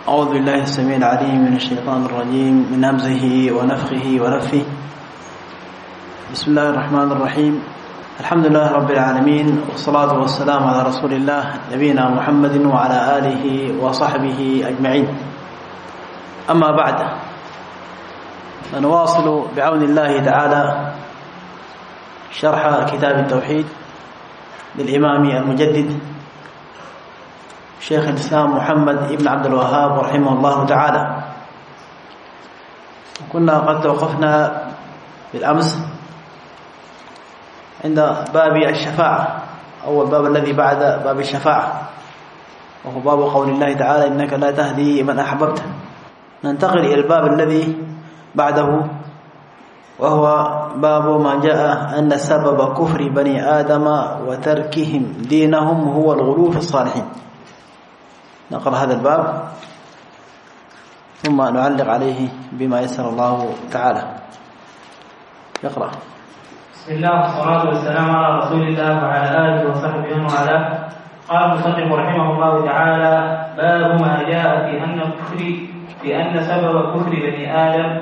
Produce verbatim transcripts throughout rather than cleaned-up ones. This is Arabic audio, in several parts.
أعوذ بالله السميع العليم من الشيطان الرجيم من همزه ونفخه ونفثه. بسم الله الرحمن الرحيم. الحمد لله رب العالمين، والصلاة والسلام على رسول الله نبينا محمد وعلى آله وصحبه أجمعين. أما بعد، فنواصل بعون الله تعالى شرح كتاب التوحيد للإمام المجدد شيخ الإسلام محمد بن عبد الوهاب رحمه الله تعالى. كنا قد توقفنا بالأمس عند باب الشفاعة، أو الباب الذي بعد باب الشفاعة، وهو باب قول الله تعالى إنك لا تهدي من أحببت. ننتقل إلى الباب الذي بعده، وهو باب ما جاء أن سبب كفر بني آدم وتركهم دينهم هو الغلو في الصالحين. نقرأ هذا الباب ثم نعلق عليه بما يسر الله تعالى. يقرأ. بسم الله والصلاة والسلام على رسول الله وعلى آله وصحبه ومن والاه. قال المصنف رحمه الله تعالى: باب ما جاء في أن الكفر في أن سبب كفر بني آدم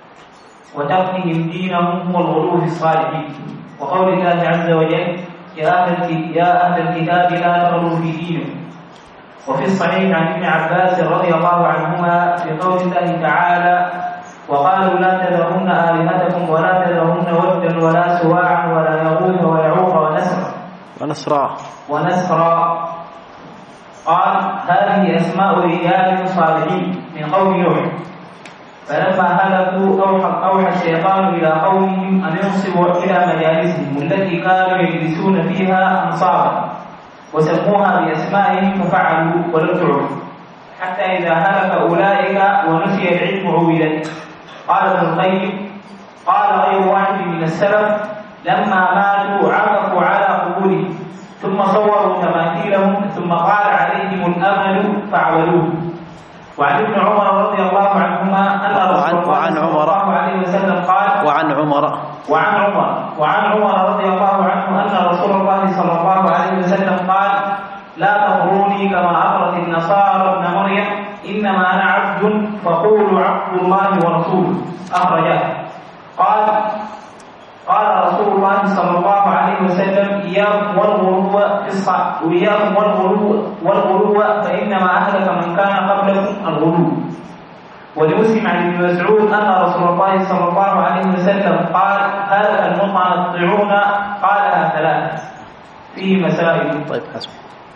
وتركهم دينهم هو الغلو في الصالحين، وقول الله عز وجل: يا أهل يا أهل الكتاب لا تغلوا في دينكم. وفي الصحيح عن ابن عباس رضي الله عنهما في قول الله تعالى: وقالوا لا تذرن آلهتكم ولا تذرن ودا ولا سواعا ولا يغوث ويعوق ونسرا ونسرا ونسرا قال: هذه أسماء رجال صالحين من قوم نوح، فلما هلكوا أوحى, أوحى الشيطان إلى قومهم أن ينصبوا إلى مجالسهم التي كانوا يجلسون فيها أنصابا، وسموها بأسمائهم ففعلوا ولم تعبدوا، حتى إذا هلك أولئك ونسي العلم عبدت. قال ابن القيم: قال غير واحد من السلف: لما ماتوا عكفوا على قبورهم ثم صوروا تماثيلهم ثم قال عليهم الأمل فعبدوه. وعن ابن عمر رضي الله عنهما أن رسول الله صلى الله عليه وسلم قال: وعن عمر وعن عمر وعن عمر رضي الله عنه أن رسول الله صلى الله عليه وسلم قال: لا تطروني كما أطرت النصارى ابن مريم، إنما أنا عبد فقولوا عبد الله ورسوله. أخرجه. قال قال رسول الله صلى الله عليه وسلم: إياكم والغلو في الصلاة وإياكم والغلو والغلو فإنما أهلك من كان قبلكم الغلو. ولمسلم عن ابن مسعود أن رسول الله صلى الله عليه وسلم قال: هلك المتنطعون، قالها ثلاث. فيه مسائل. طيب حسب.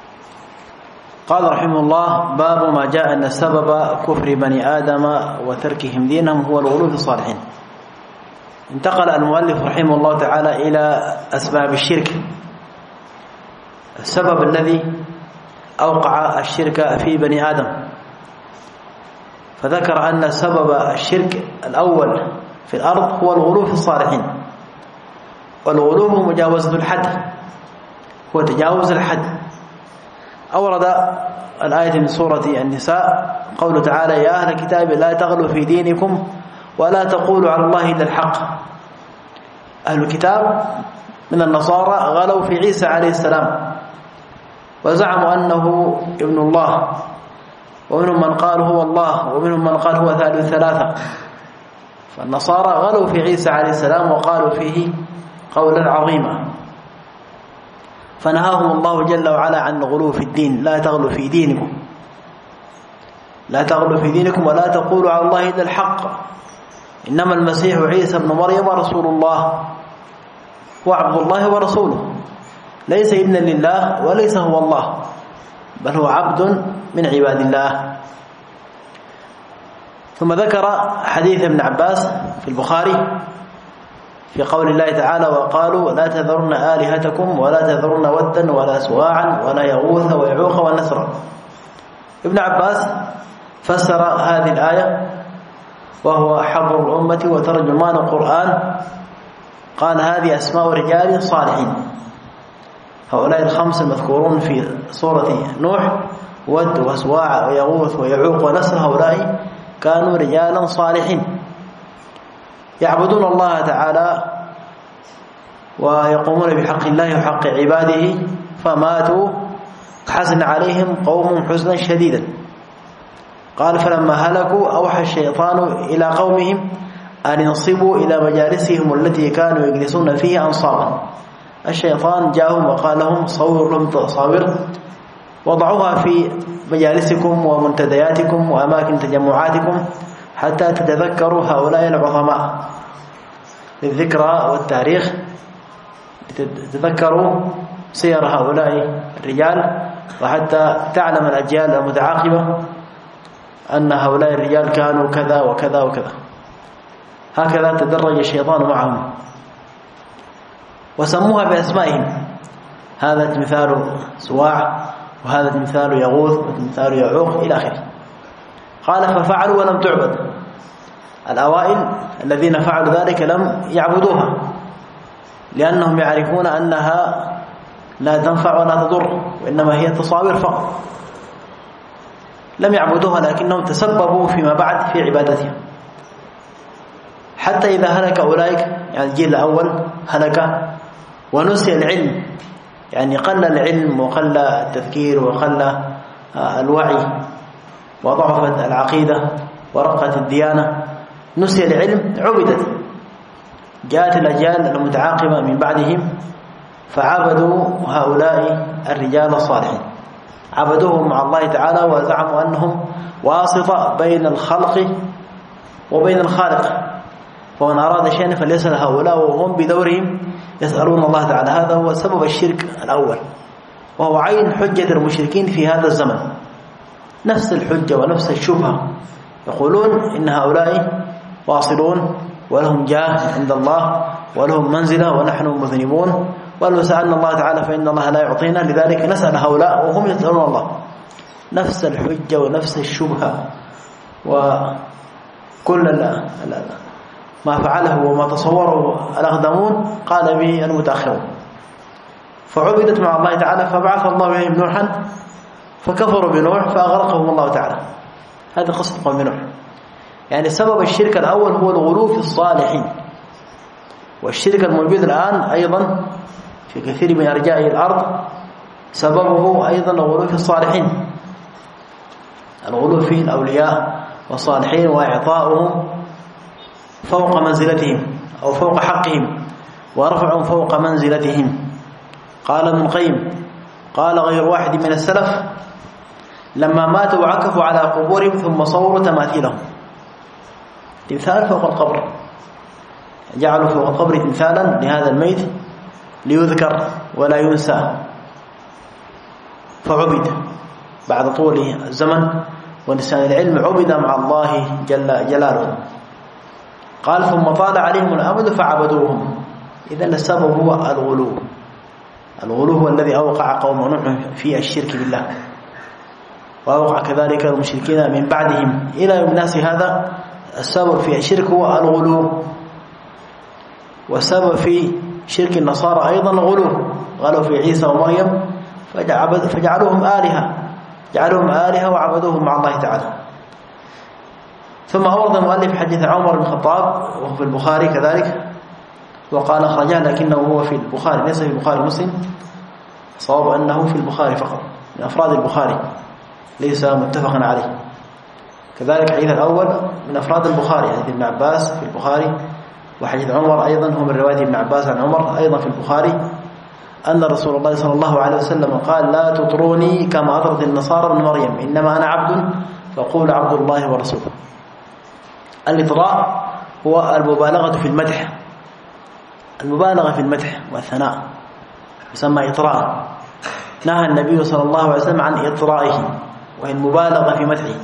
قال رحمه الله: باب ما جاء أن سبب كفر بني آدم وتركهم دينهم هو الغلو في الصالحين. انتقل المؤلف رحمه الله تعالى إلى أسباب الشرك، السبب الذي أوقع الشرك في بني آدم، فذكر أن سبب الشرك الأول في الأرض هو الغلو في الصالحين. والغلو هو مجاوزة الحد، هو تجاوز الحد. أورد الآية من سورة النساء قوله تعالى: يا أهل الكتاب لا تغلوا في دينكم ولا تقولوا على الله إلا الحق. أهل الكتاب من النصارى غلوا في عيسى عليه السلام وزعموا أنه ابن الله، ومنهم من قال هو الله، ومنهم من قال هو ثالث ثلاثة. فالنصارى غلوا في عيسى عليه السلام وقالوا فيه قولا عظيما، فنهاهم الله جل وعلا عن الغلو في الدين. لا تغلوا في دينكم لا تغلوا في دينكم ولا تقولوا على الله إلا الحق، إنما المسيح عيسى ابن مريم رسول الله وعبد الله ورسوله، ليس ابنا لله وليس هو الله، بل هو عبد من عباد الله. ثم ذكر حديث ابن عباس في البخاري في قول الله تعالى: وقالوا لا تذرن آلهتكم ولا تذرن ودا ولا سواعا ولا يغوث ويعوق ونسرا. ابن عباس فسر هذه الآية وهو حبر الأمة وترجمان القرآن، قال: هذه أسماء رجال صالحين. هؤلاء الخمس المذكورون في سورة نوح، ود وسواع ويغوث ويعوق ونسر، هؤلاء كانوا رجالا صالحين يعبدون الله تعالى ويقومون بحق الله وحق عباده، فماتوا حزن عليهم قوم حزنا شديدا. قال فلما هلكوا أوحى الشيطان إلى قومهم أن ينصبوا إلى مجالسهم التي كانوا يجلسون فيها أنصابا. الشيطان جاءهم وقال لهم صوروا لهم تصاوير وضعوها في مجالسكم ومنتدياتكم وأماكن تجمعاتكم حتى تتذكروا هؤلاء العظماء للذكرى والتاريخ، تتذكروا سير هؤلاء الرجال، وحتى تعلم الأجيال المتعاقبة أن هؤلاء الرجال كانوا كذا وكذا وكذا. هكذا تدرج الشيطان معهم وسموها بأسمائهم، هذا تمثال سواع، وهذا تمثال يغوث، وتمثال يعوق إلى آخره. قال ففعلوا ولم تعبد. الأوائل الذين فعلوا ذلك لم يعبدوها لأنهم يعرفون أنها لا تنفع ولا تضر، وإنما هي تصاوير فقط. لم يعبدوها لكنهم تسببوا فيما بعد في عبادتها، حتى إذا هلك أولئك، يعني الجيل الأول هلك ونسي العلم، يعني قل العلم وقل التذكير وقل الوعي وضعفت العقيدة ورقت الديانة، نسي العلم، عبدت. جاءت الأجيال المتعاقبة من بعدهم فعبدوا هؤلاء الرجال الصالحين، عبدوهم مع الله تعالى وزعموا أنهم واسطة بين الخلق وبين الخالق، فمن أراد شيئا فليسأل هؤلاء وهم بدورهم يسألون الله تعالى. هذا هو سبب الشرك الأول، وهو عين حجة المشركين في هذا الزمن، نفس الحجة ونفس الشبهة، يقولون إن هؤلاء واصلون ولهم جاه عند الله ولهم منزلة ونحن مذنبون، ولو سألنا الله تعالى فإن الله لا يعطينا، لذلك نسأل هؤلاء وهم يسألون الله. نفس الحجة ونفس الشبهة وكل ما فعله وما تصوره الأقدمون قال به المتأخرون، فعبدت مع الله تعالى. فبعث الله إليهم نوحا فكفروا بنوح فأغرقهم الله تعالى. هذا قصة قوم نوح. يعني سبب الشرك الأول هو الغلو في الصالحين، والشرك الموجود الآن أيضا في كثير من أرجاء الأرض سببه أيضا الغلو في الصالحين، الغلو في الأولياء والصالحين وإعطاؤهم فوق منزلتهم أو فوق حقهم ورفعهم فوق منزلتهم. قال ابن القيم قال غير واحد من السلف لما ماتوا وعكفوا على قبورهم ثم صوروا تماثيلهم، تمثال فوق القبر، جعلوا فوق القبر تمثالا لهذا الميت ليذكر ولا ينسى، فعبد بعد طول الزمن ونسيان العلم، عبد مع الله جل جلاله. قال ثم طال عليهم الأمد فعبدوهم. إذن السبب هو الغلو. الغلو هو الذي أوقع قوم نوح في الشرك بالله، وأوقع كذلك المشركين من بعدهم إلى يوم الناس. هذا السبب في الشرك هو الغلو، والسبب في شرك النصارى أيضا الغلو، غلوا في عيسى ومريم فجعلوهم آلهة، جعلوهم آلهة وعبدوهم مع الله تعالى. ثم أورد المؤلف حديث عمر بن الخطاب وهو في البخاري كذلك، وقال أخرجه لكنه هو في البخاري ليس في البخاري مسلم، صواب أنه في البخاري فقط من أفراد البخاري ليس متفقا عليه. كذلك حديث الأول من أفراد البخاري حديث ابن عباس في البخاري، وحديث عمر أيضا هو من رواية ابن عباس عن عمر أيضا في البخاري أن رسول الله صلى الله عليه وسلم قال لا تطروني كما أطرت النصارى ابن مريم، إنما أنا عبد فقول عبد الله ورسوله. الإطراء هو المبالغة في المدح، المبالغة في المدح والثناء يسمى إطراء. نهى النبي صلى الله عليه وسلم عن إطرائه وهي المبالغة في مدحه.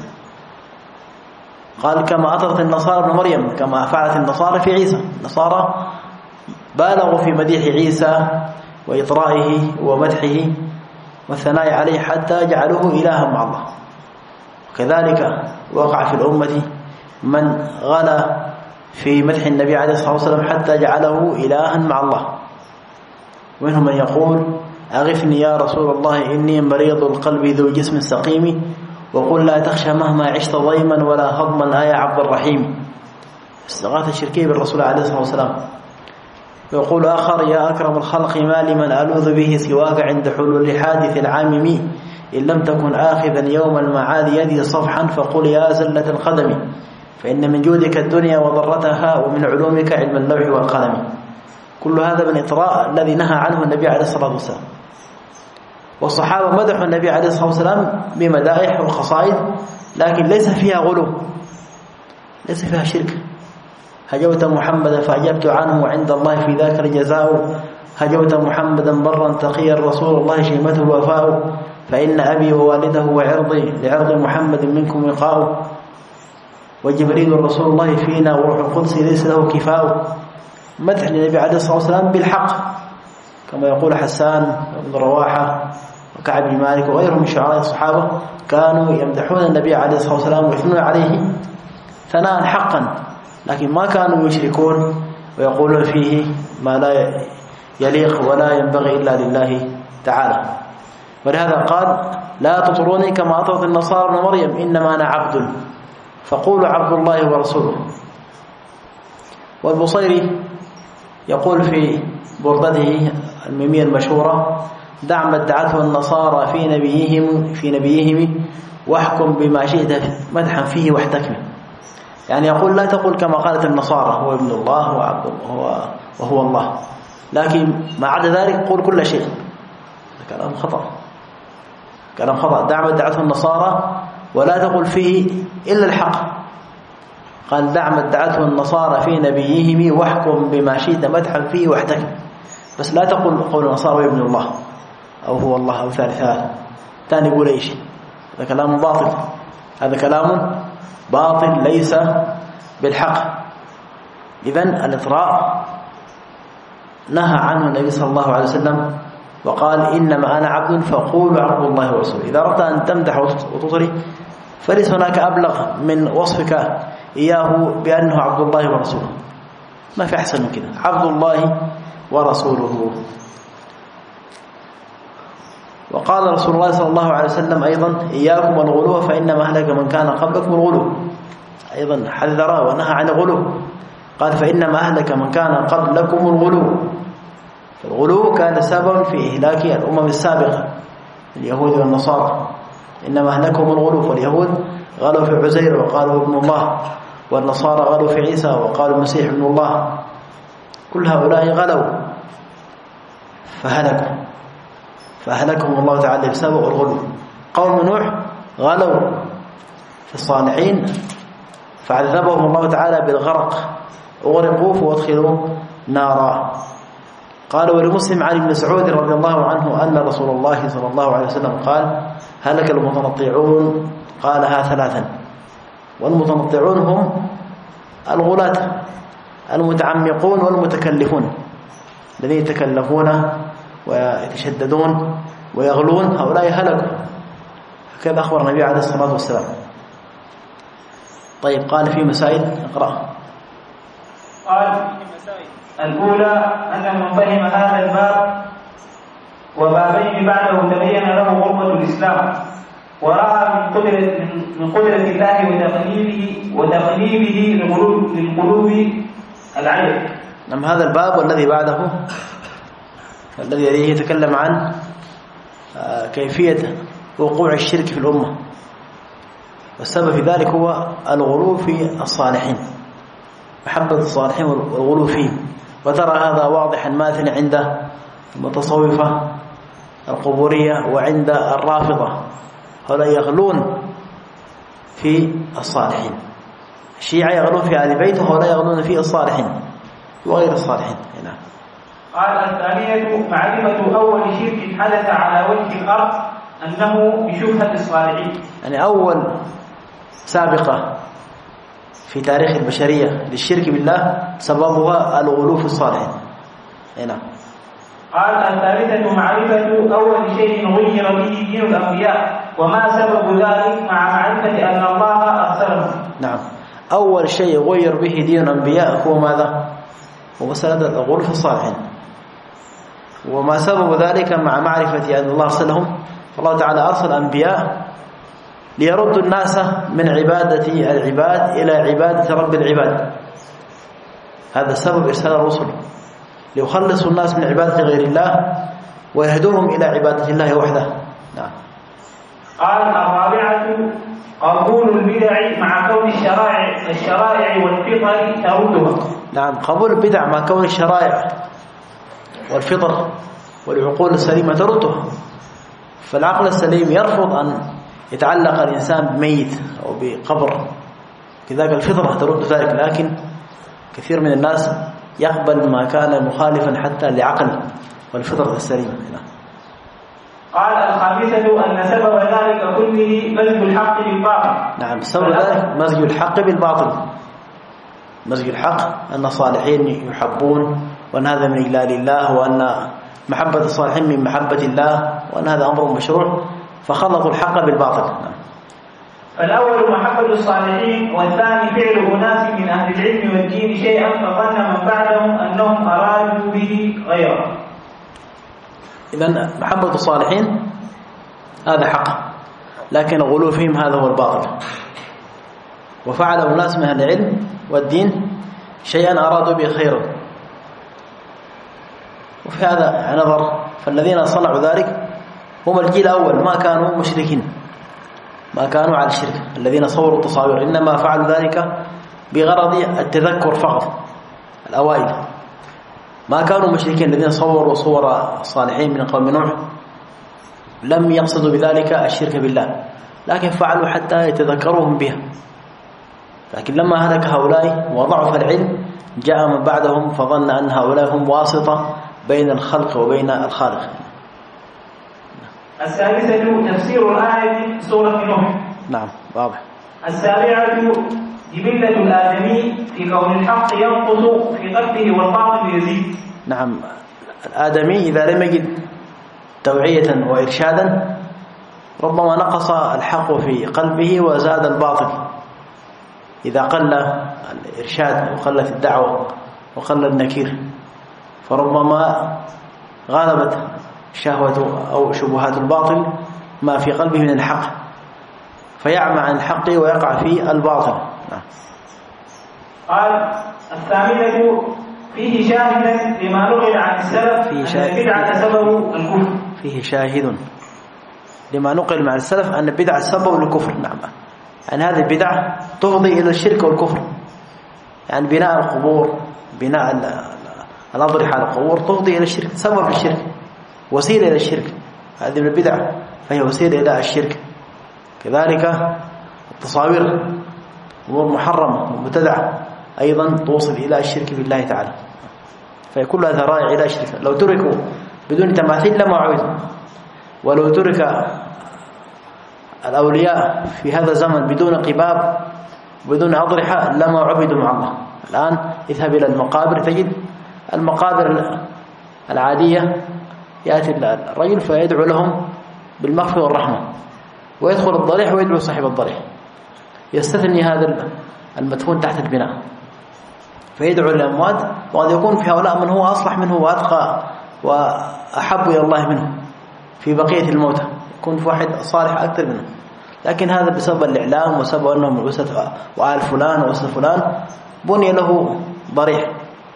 قال كما أطرت النصارى ابن مريم، كما فعلت النصارى في عيسى. النصارى بالغوا في مديح عيسى وإطرائه ومدحه والثناء عليه حتى جعلوه إلها مع الله. وكذلك وقع في الأمة من غلا في مدح النبي عليه الصلاة والسلام حتى جعله إلها مع الله، ومنهم من يقول أغثني يا رسول الله إني مريض القلب ذو جسم سقيم، وقل لا تخشى مهما عشت ضيما ولا هضما يا عبد الرحيم. استغاثة الشركية بالرسول عليه الصلاة والسلام. يقول آخر يا أكرم الخلق ما لمن ألوذ به سواك عند حلول حادث العامم، إن لم تكن آخذا يوم المعاد يدي صفحا فقل يا زلة القدم فإن من جودك الدنيا وضرتها ومن علومك علم اللوح والقلم. كل هذا من إطراء الذي نهى عنه النبي عليه الصلاة والسلام. والصحابة مدحوا النبي عليه الصلاة والسلام بمدائح وخصائص لكن ليس فيها غلو، ليس فيها شرك. هجوت محمدا فأجبت عنه وعند الله في ذاك الجزاء، هجوت محمدا برا تقيا رسول الله شيمته الوفاء، فإن أبي ووالده وعرضي لعرض محمد منكم وقاء، وجبريل رسول الله فينا وروح القدس ليس له كفاء. مدح للنبي عليه الصلاة والسلام بالحق كما يقول حسان بن رواحة وكعب بن مالك وغيرهم من شعراء الصحابة كانوا يمدحون النبي عليه الصلاة والسلام ويثنون عليه ثناء حقا، لكن ما كانوا يشركون ويقولون فيه ما لا يليق ولا ينبغي إلا لله تعالى. ولهذا قال لا تطروني كما أطرت النصارى ابن مريم إنما أنا عبد فقولوا عبد الله ورسوله. والبصيري يقول في بردته الميمية المشهورة دع ما ادعته النصارى في نبيهم في نبيهم واحكم بما شئت مدحا فيه واحتكم. يعني يقول لا تقول كما قالت النصارى هو ابن الله وعبد الله وهو الله، لكن ما عدا ذلك قول كل شيء. هذا كلام خطأ، كلام خطأ. دع ما ادعته النصارى ولا تقل فيه إلا الحق. قال دع ما ادعته النصارى في نبيهم واحكم بما شئت مدحا فيه واحتكم، بس لا تقول قول النصارى ابن الله أو هو الله أو ثالث هذا ثاني يقول أي شيء. هذا كلام باطل، هذا كلام باطل ليس بالحق. إذن الإطراء نهى عنه النبي صلى الله عليه وسلم وقال إنما أنا عبد فقولوا عبد الله ورسوله. إذا أردت أن تمدح وتطري فليس هناك أبلغ من وصفك إياه بأنه عبد الله ورسوله، ما في أحسن من كده، عبد الله ورسوله. وقال رسول الله صلى الله عليه وسلم أيضا إياكم والغلو فإنما أهلك من كان قبلكم الغلو، أيضا حذر ونهى عن الغلو. قال فإنما أهلك من كان قبلكم الغلو. الغلو كان سببا في إهلاك الأمم السابقة اليهود والنصارى، إنما أهلكهم الغلو. فاليهود غلوا في عزير وقالوا ابن الله، والنصارى غلوا في عيسى وقالوا المسيح ابن الله. كل هؤلاء غلوا فهلكوا، فأهلكهم الله تعالى بسبب الغلو. قوم نوح غلوا في الصالحين فعذبهم الله تعالى بالغرق، أغرقوا وادخلوا نارا. قال ولمسلم عن ابن مسعود رضي الله عنه أن رسول الله صلى الله عليه وسلم قال هلك المتنطعون، قالها ثلاثا. والمتنطعون هم الغلاة المتعمقون والمتكلفون الذين يتكلفون ويتشددون ويغلون، هؤلاء هلكوا. هكذا أخبر النبي عليه الصلاة والسلام. طيب قال في مسائل اقرأ. قال الأولى أن من فهم هذا الباب وبابين بعده تبين له غربة الإسلام ورأى من قدرة من قدرة الله وتقليبه وتقليبه للقلوب للقلوب العجب. نعم، هذا الباب والذي بعده الذي يليه يتكلم عن كيفية وقوع الشرك في الأمة، والسبب في ذلك هو الغلو في الصالحين، محبة الصالحين والغلو فيهم. وترى هذا واضحا ماثلا عند المتصوفة القبورية وعند الرافضة، هؤلاء يغلون في الصالحين. الشيعة يغلون في آل بيت وهؤلاء يغلون في الصالحين وغير الصالحين. هنا قال الثانية معرفة أول شرك حدث على وجه الأرض أنه بشبهة الصالحين، يعني أول سابقة في تاريخ البشرية للشرك بالله سببها الغلو في الصالحين. هنا قال الثالثة معرفة أول شيء غير به دين الأنبياء وما سبب ذلك مع معرفة أن الله أرسله. نعم، أول شيء غير به دين الأنبياء هو ماذا؟ هو مسألة الغلو في الصالحين، وما سبب ذلك مع معرفة أن الله أرسلهم. فالله تعالى أرسل أنبياء ليردوا الناس من عبادة العباد إلى عبادة رب العباد، هذا سبب إرسال الرسل، ليخلصوا الناس من عبادة غير الله ويهدوهم إلى عبادة الله وحده. نعم. قال الرابعة قبول البدع مع كون الشرائع الشرائع والفطر تردها. نعم، قبول البدع مع كون الشرائع والفطر والعقول السليمة تردها. فالعقل السليم يرفض أن يتعلق الإنسان بميت أو بقبر، كذلك الفطرة ترد ذلك، لكن كثير من الناس يقبل ما كان مخالفا حتى لعقل والفطرة السليمة. قال الخامسة أن سبب ذلك كله مزج الحق بالباطل. نعم، سبب ذلك مزج الحق بالباطل. مزج الحق أن الصالحين يحبون، وأن هذا من إجلال الله، وأن محبة الصالحين من محبة الله، وأن هذا أمر مشروع، فخلطوا الحق بالباطل. نعم. فالأول محبة الصالحين، والثاني فعل أناس من أهل العلم والدين شيئا فظن من بعدهم أنهم أرادوا به غيره. إذن محبة الصالحين هذا حق، لكن الغلو فيهم هذا هو الباطل. وفعل أناس من أهل العلم والدين شيئا أرادوا به خيرا، وفي هذا نظر. فالذين صنعوا ذلك هم الجيل الأول، ما كانوا مشركين، ما كانوا على الشرك. الذين صوروا التصاوير إنما فعلوا ذلك بغرض التذكر فقط. الأوائل ما كانوا مشركين، الذين صوروا صور الصالحين من قوم نوح لم يقصدوا بذلك الشرك بالله، لكن فعلوا حتى يتذكروهم بها. لكن لما هلك هؤلاء وضعف العلم جاء من بعدهم فظن أن هؤلاء هم واسطة بين الخلق وبين الخالق. السادسة تفسير الآية سورة نوح. نعم، واضح. السابعة جبلة الآدمي في كون الحق ينقص في قلبه والباطل يزيد. نعم، الآدمي إذا لم يجد توعية وإرشادا ربما نقص الحق في قلبه وزاد الباطل. إذا قل الإرشاد وقلت الدعوة وقل النكير فربما غالبت شهوة أو شبهات الباطل ما في قلبه من الحق، فيعمى عن الحق ويقع في الباطل. قال الثامنة فيه شاهدا لما نقل عن السلف أن البدعة سبب الكفر. فيه شاهد لما نقل عن السلف أن البدعة سبب الكفر. نعم، يعني هذه البدعة تفضي إلى الشرك والكفر. يعني بناء القبور، بناء الأضرحة على القبور تفضي إلى الشرك، سبب الشرك، وسيلة إلى الشرك. هذه من البدعة فهي وسيلة إلى الشرك. كذلك التصاوير أمور محرمة ومبتدعة أيضا توصل إلى الشرك بالله تعالى، فيكون هذا راجع إلى الشرك. لو تركوا بدون تماثيل لما عبدوا، ولو ترك الأولياء في هذا الزمن بدون قباب بدون أضرحة لما عبدوا مع الله. الآن اذهب إلى المقابر تجد المقابر العادية يأتي الرجل فيدعو لهم بالمغفرة والرحمة، ويدخل الضريح ويدعو صاحب الضريح، يستثني هذا المدفون تحت البناء فيدعو للأموات، وقد يكون في هؤلاء من هو أصلح منه وأتقى وأحب إلى الله منه في بقية الموتى، يكون في واحد صالح أكثر منه. لكن هذا بسبب الإعلام وسبب أنه من أسرة وآل فلان وأسرة فلان بني له ضريح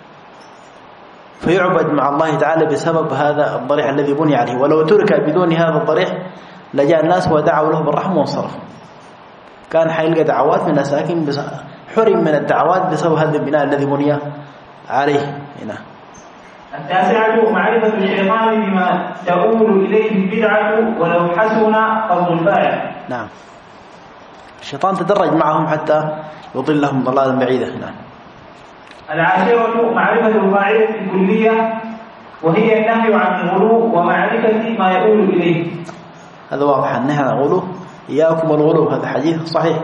فيعبد مع الله تعالى بسبب هذا الضريح الذي بني عليه. ولو ترك بدون هذا الضريح لجاء الناس ودعوا له بالرحمة وانصرف، كان حيلقى دعوات من الناس، لكن حرم من الدعوات بسبب هذا البناء الذي بني عليه. هنا التاسعة معرفة الشيطان بما تؤول إليه البدعة ولو حسن قصد الفاعل. نعم، الشيطان تدرج معهم حتى يضلهم ضلالا بعيدا. نعم. العاشرة معرفة القاعدة الكلية وهي النهي عن الغلو ومعرفة ما يؤول إليه. هذا واضح، النهي عن الغلو، إياكم والغلو، هذا حديث صحيح.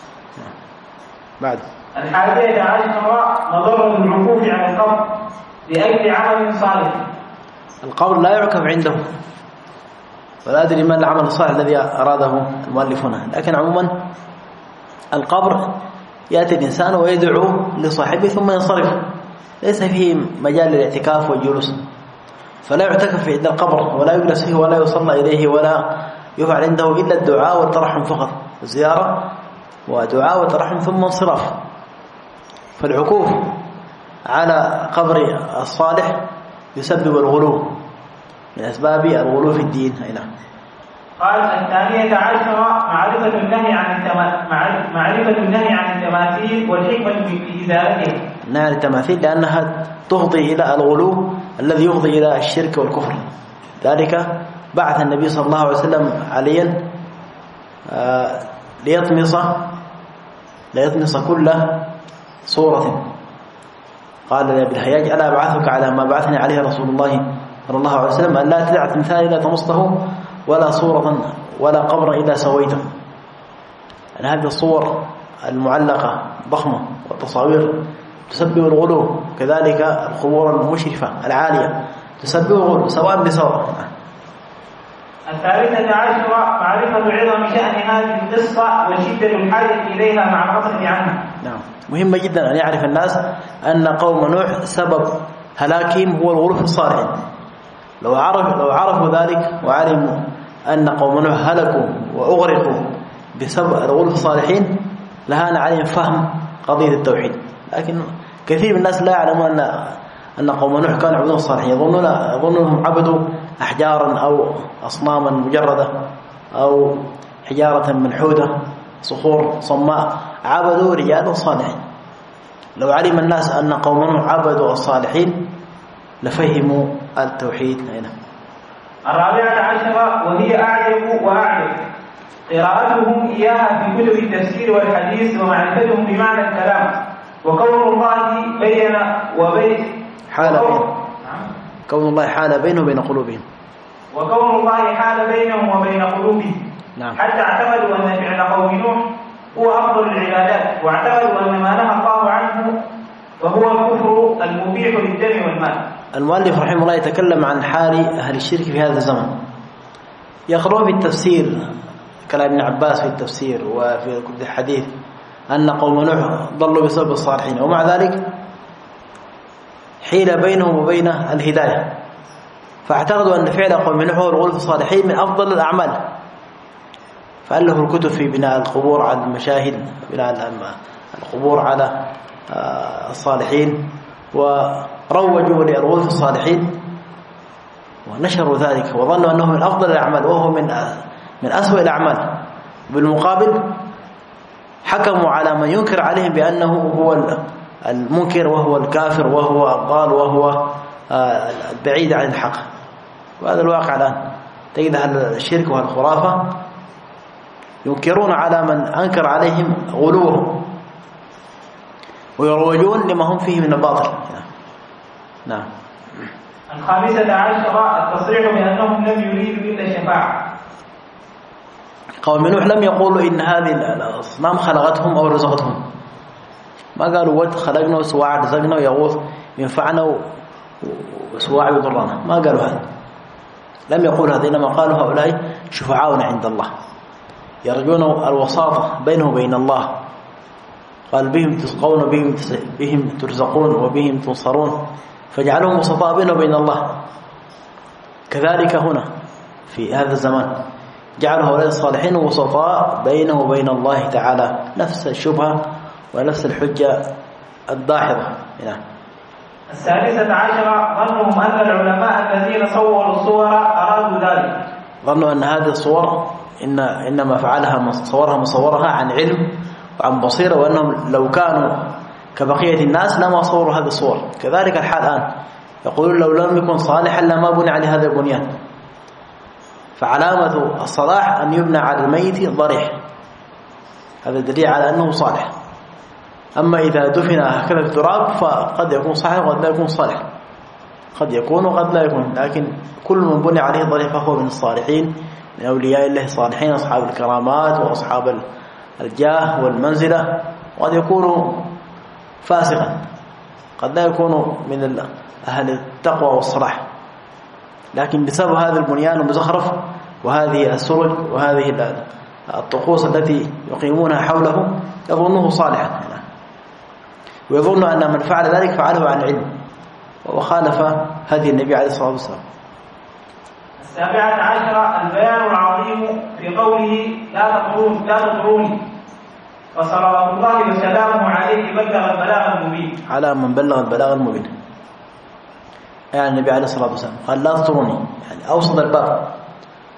بعد الحادية عشرة مضرة العكوف عن القبر لأجل عمل صالح. القبر لا يعكف عنده، ولا أدري ما العمل الصالح الذي أراده المؤلف هنا، لكن عموما القبر يأتي الإنسان ويدعو لصاحبه ثم ينصرف، ليس فيه مجال للاعتكاف والجلوس، فلا يعتكف عند القبر ولا يجلس فيه ولا يصلى إليه ولا يفعل عنده إلا الدعاء والترحم فقط، زيارة ودعاء وترحم ثم انصراف. فالعكوف على قبر الصالح يسبب الغلو، من أسباب الغلو في الدين. هنا قال الثانية عشرة معرفة النهي عن معرفة النهي عن التماثيل والحكمة في إزالتها. نهي عن التماثيل لأنها تفضي إلى الغلو الذي يفضي إلى الشرك والكفر. ذلك بعث النبي صلى الله عليه وسلم عليا ليطمس ليطمس كل صورة. قال لابن الحياج ألا أبعثك على ما بعثني عليه رسول الله صلى الله عليه وسلم أن لا تدع تمثال إلا طمسته ولا صورة ولا قبرا إلا سويته. يعني هذه الصور المعلقة ضخمة والتصاوير تسبب الغلو، كذلك القبور المشرفة العالية تسبب الغلو سواء بسواء. الثالثة عشرة معرفة عظم شأن هذه القصة وشدة الحاجة إليها مع الغفلة عنها. نعم، مهم جدا أن يعرف الناس أن قوم نوح سبب هلاكهم هو الغلو في الصالحين. لو عرف لو عرفوا ذلك وعلموا أن قوم نوح هلكوا وأغرقوا بسبب الغلو في الصالحين لهان عليهم فهم قضية التوحيد. لكن كثير من الناس لا يعلمون أن أن قوم نوح كانوا يعبدون الصالحين، يظنون يظنونهم عبدوا أحجارا أو أصناما مجردة أو حجارة منحودة صخور صماء، عبدوا رجال صالحين. لو علم الناس أن قوم نوح عبدوا الصالحين لفهموا التوحيد هنا. الرابعة عشرة وهي أعجب وأعجب قراءتهم إياها في كتب التفسير والحديث ومعرفتهم بمعنى الكلام، وكون الله بين وبين حال بين كون الله حال بينه وبين قلوبهم وكون الله حال بينهم وبين قلوبهم. نعم. حتى اعتقدوا أن فعل قوم نوح هو أفضل العبادات، واعتقدوا أن ما نهى الله عنه وهو الكفر المبيح للدم والمال. المؤلف رحمه الله يتكلم عن حال أهل الشرك في هذا الزمن. يقرأ في التفسير كلام ابن عباس في التفسير وفي الحديث أن قوم نوح ضلوا بسبب الصالحين، ومع ذلك حيل بينهم وبين الهداية، فاعتقدوا أن فعل قوم نوح والغلو في الصالحين من أفضل الأعمال، فألفوا الكتب في بناء القبور على المشاهد، بناء القبور على الصالحين، وروجوا للغلو في الصالحين ونشروا ذلك وظنوا أنه من أفضل الأعمال وهو من من أسوأ الأعمال. بالمقابل حكموا على من ينكر عليهم بأنه هو المنكر وهو الكافر وهو الضال وهو البعيد عن الحق. وهذا الواقع الآن، تجد أهل الشرك والخرافة ينكرون على من أنكر عليهم غلوه ويروجون لما هم فيه من الباطل. نعم. الخامسة عشرة التصريح بأنهم لم يريدوا إلا الشفاعة. قوم نوح لم يقولوا إن هذه الأصنام خلقتهم أو رزقتهم، ما قالوا ود خلقنا وسواع رزقنا ويغوث ينفعنا وسواع يضرنا، ما قالوا هذا، لم يقولوا هذا، إنما قالوا هؤلاء شفعاؤنا عند الله، يرجون الوساطة بينه وبين الله. قال بهم تسقون وبهم بهم ترزقون وبهم تنصرون، فجعلهم وسطاء بينه وبين الله. كذلك هنا في هذا الزمان جعل هؤلاء الصالحين وسطاء بينه وبين الله تعالى، نفس الشبهة ونفس الحجة الداحضة. نعم. الثالثة عشرة ظنهم أن العلماء الذين صوروا الصور أرادوا ذلك، ظنوا أن هذه الصور إن إنما فعلها صورها مصورها عن علم وعن بصيرة، وأنهم لو كانوا كبقية الناس لما صوروا هذه الصور. كذلك الحال الآن، يقولون لو لم يكن صالحا لما بني عليه هذا البنيان. فعلامة الصلاح أن يبنى على الميت ضريح، هذا دليل على أنه صالح. أما إذا دفن هكذا في التراب فقد يكون صالح وقد لا يكون صالح، قد يكون وقد لا يكون، لكن كل من بني عليه ضريح فهو من الصالحين، من أولياء الله الصالحين، أصحاب الكرامات وأصحاب الجاه والمنزلة. وقد يكون فاسقا، قد لا يكون من أهل التقوى والصلاح، لكن بسبب هذا البنيان المزخرف وهذه السرج وهذه الطقوس التي يقيمونها حوله يظنه صالحا، ويظن أن من فعل ذلك فعله عن علم، وخالف هدي النبي عليه الصلاة والسلام. السابعة عشرة البيان العظيم في قوله لا تطرون لا تطروني، فصلوات الله وسلامه عليه بلغ البلاغ المبين، على من بلغ البلاغ المبين. يعني النبي عليه الصلاة والسلام قال لا تطروني، يعني أوسط الباب،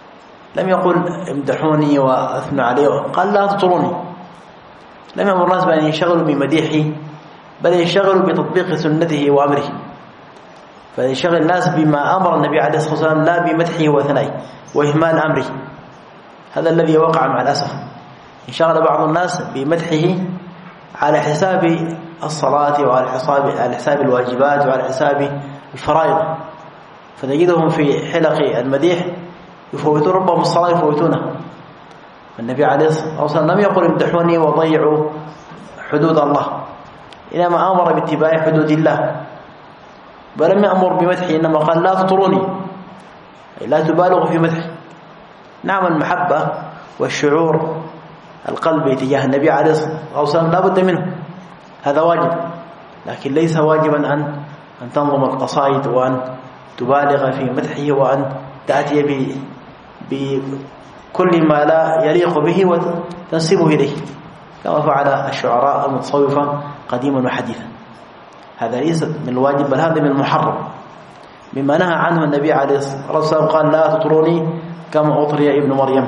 لم يقل امدحوني وأثنوا عليه، قال لا تطروني. لم يأمر الناس بأن ينشغلوا بمديحه، بل ينشغلوا بتطبيق سنته وأمره، فينشغل الناس بما أمر النبي عليه الصلاة والسلام لا بمدحه وثنائه وإهمال أمره. هذا الذي وقع مع الأسف، انشغل بعض الناس بمدحه على حساب الصلاة وعلى حساب على حساب الواجبات وعلى حساب الفرائض، فتجدهم في حلق المديح يفوتون ربهم الصلاة يفوتونه. النبي عليه الصلاة والسلام لم يقل امدحوني وضيعوا حدود الله، إنما أمر باتباع حدود الله، ولم يأمر بمدحه، إنما قال لا تطروني، لا تبالغوا في مدحه. نعم المحبة والشعور القلبي تجاه النبي عليه الصلاة والسلام لا بد منه، هذا واجب، لكن ليس واجبا أن أن تنظم القصائد وأن تبالغ في مدحه وأن تأتي ب بكل ما لا يليق به وتنسبه إليه كما فعل الشعراء المتصوفة قديما وحديثا. هذا ليس من الواجب، بل هذا من المحرم، مما نهى عنه النبي عليه الصلاة والسلام، قال لا تطروني كما أطري ابن مريم.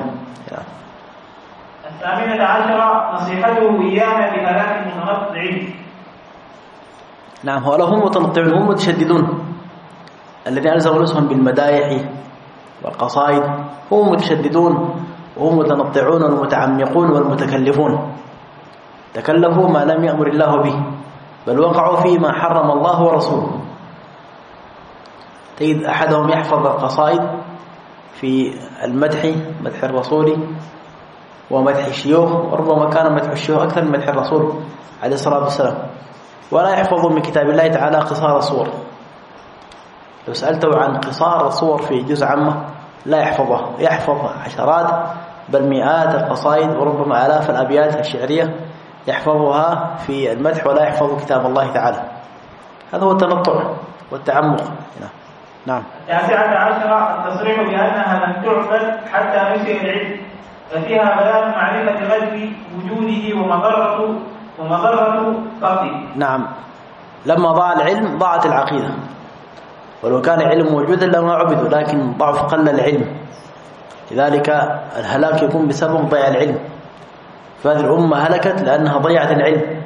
الثامنة عشرة نصيحته إيانا بهلاك المتنطعين. نعم، هؤلاء هم متنطعون، هم متشددون، الذين ألزموا نفسهم بالمدايح والقصائد هم متشددون وهم متنطعون والمتعمقون والمتكلفون، تكلفوا ما لم يأمر الله به، بل وقعوا فيما حرم الله ورسوله. تجد أحدهم يحفظ القصائد في المدح، مدح الرسول ومدح الشيوخ، وربما كان مدح الشيوخ أكثر من مدح الرسول عليه الصلاة والسلام، ولا يحفظ من كتاب الله تعالى قصار الصور. لو سألته عن قصار الصور في جزء عامة لا يحفظه، يحفظ عشرات بل مئات القصائد وربما آلاف الأبيات الشعرية يحفظها في المدح، ولا يحفظ كتاب الله تعالى. هذا هو التنطع والتعمق. نعم. التاسعة عشرة التصريح بأنها لم تعبد حتى نسي العلم، ففيها بيان معرفة غيب وجوده ومضرة ومضرة فقده. نعم، لما ضاع العلم ضاعت العقيدة، ولو كان العلم موجودا لما عبدوا، لكن ضعف قل العلم، لذلك الهلاك يكون بسبب ضياع العلم. فهذه الأمة هلكت لأنها ضيعت العلم،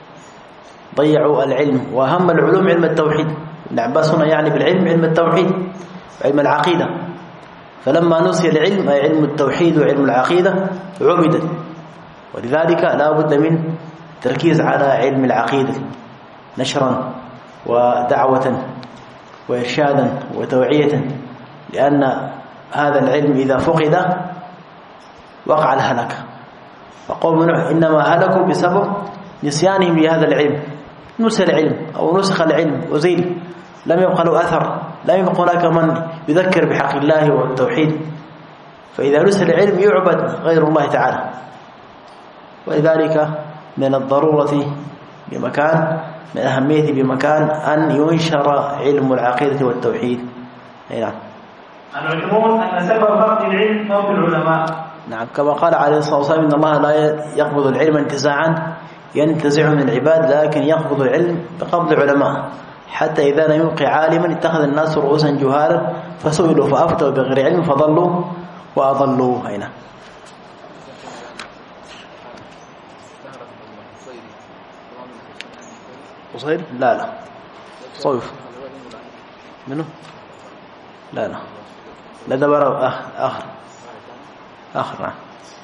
ضيعوا العلم، وأهم العلوم علم التوحيد. ابن عباس هنا يعني بالعلم علم التوحيد وعلم العقيدة، فلما نسي العلم أي علم التوحيد وعلم العقيدة عبدت، ولذلك لا بد من تركيز على علم العقيدة نشرا ودعوة وإرشادا وتوعية، لأن هذا العلم إذا فقد وقع الهلاك. فقوم نوح إنما هلكوا بسبب نسيانهم لهذا العلم، نسي العلم أو نسخ العلم وزيل، لم يبقى له أثر، لا يبقى هناك من يذكر بحق الله والتوحيد، فإذا نسي العلم يعبد غير الله تعالى. ولذلك من الضرورة بمكان، من أهمية بمكان أن ينشر علم العقيدة والتوحيد. نعم. العلمون أن سبب فقد العلم موت العلماء. نعم، كما قال عليه الصلاة والسلام إن الله لا يقبض العلم انتزاعا ينتزعه من العباد، لكن يقبض العلم بقبض علماء، حتى إذا لم يبق عالما اتخذ الناس رؤوسا جهالا فسئلوا فأفتوا بغير علم فضلوا وأضلوا. هنا قصير؟ لا لا صوف منه؟ لا لا لا ده برا آخر آخر. نعم.